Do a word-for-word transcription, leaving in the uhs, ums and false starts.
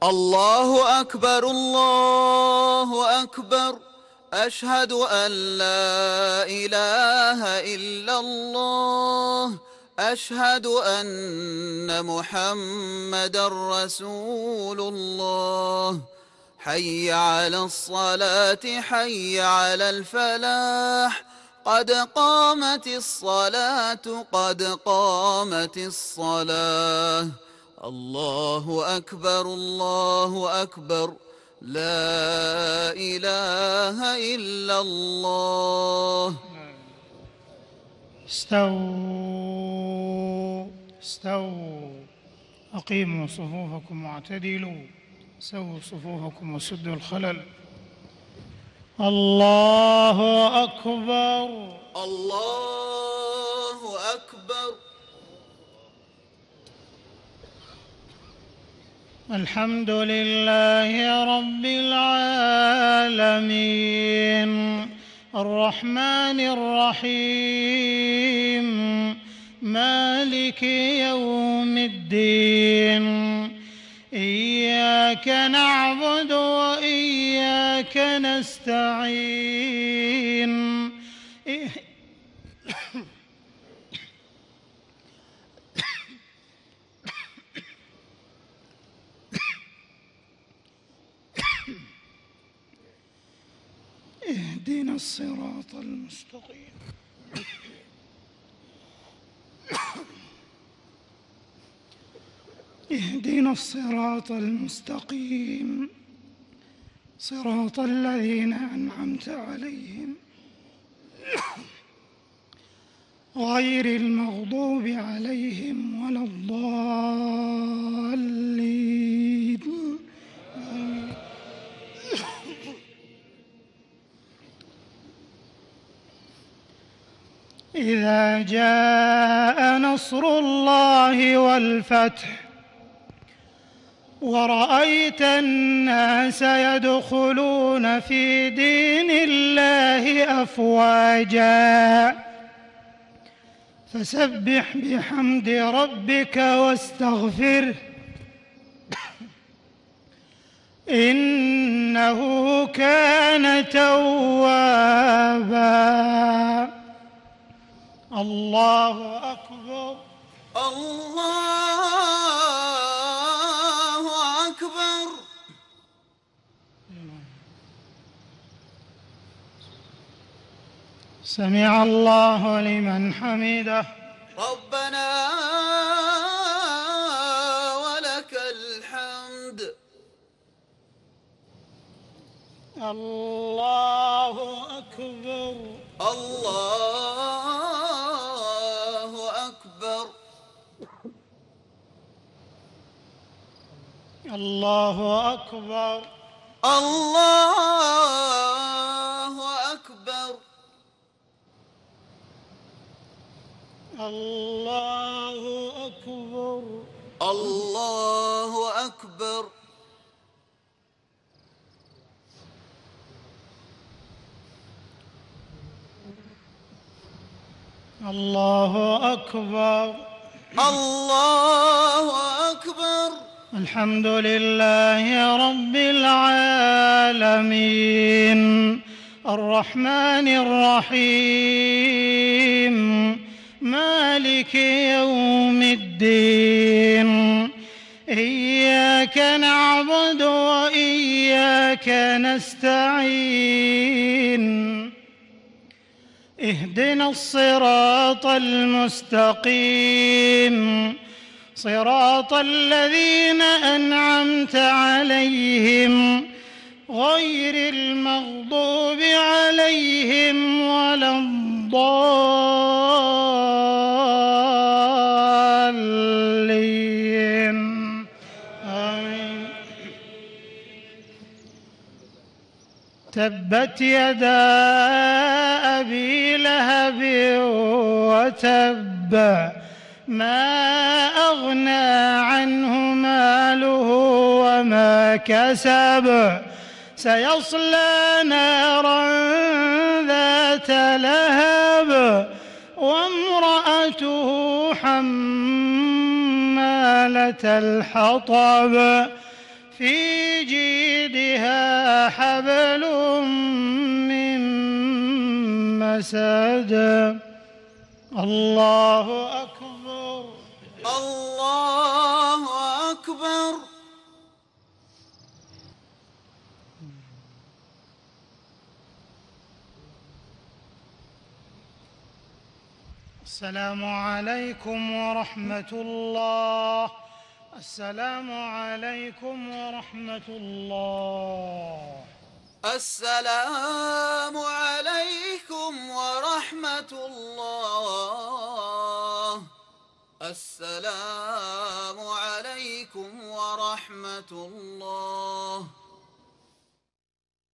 الله أكبر الله أكبر. أشهد أن لا إله إلا الله. أشهد أن محمدا رسول الله. حي على الصلاة حي على الفلاح. قد قامت الصلاة قد قامت الصلاة. الله أكبر الله أكبر. لا إله إلا الله. استووا استووا أقيموا صفوفكم واعتدلوا. سووا صفوفكم وسدوا الخلل. الله أكبر الله أكبر. الحمد لله رب العالمين الرحمن الرحيم مالك يوم الدين. إياك نعبد وإياك نستعين. اهدنا الصراط المستقيم. اهدنا الصراط المستقيم صراط الذين أنعمت عليهم غير المغضوب عليهم ولا الضالين. إذا جاء نصر الله والفتح ورأيت الناس يدخلون في دين الله أفواجا فسبح بحمد ربك واستغفره إنه كان توابا. الله أكبر الله أكبر. سمع الله لمن حمده. ربنا ولك الحمد. الله أكبر الله أكبر. الله أكبر الله أكبر. الله أكبر الله أكبر. الله أكبر الله أكبر. الحمد لله رب العالمين الرحمن الرحيم مالك يوم الدين. إياك نعبد وإياك نستعين. اهدنا الصراط المستقيم صراط الذين أنعمت عليهم غير المغضوب عليهم ولا الضالين. آمين. تبت يدا أبي لهب وتب ما أغنى عنه ماله وما كسب سيصلى نارا ذات لهب وامرأته حمالة الحطب في جيدها حبل من مسد. الله أكبر. الله أكبر. السلام عليكم ورحمة الله. السلام عليكم ورحمة الله. السلام عليكم ورحمة الله. السلام عليكم ورحمة الله.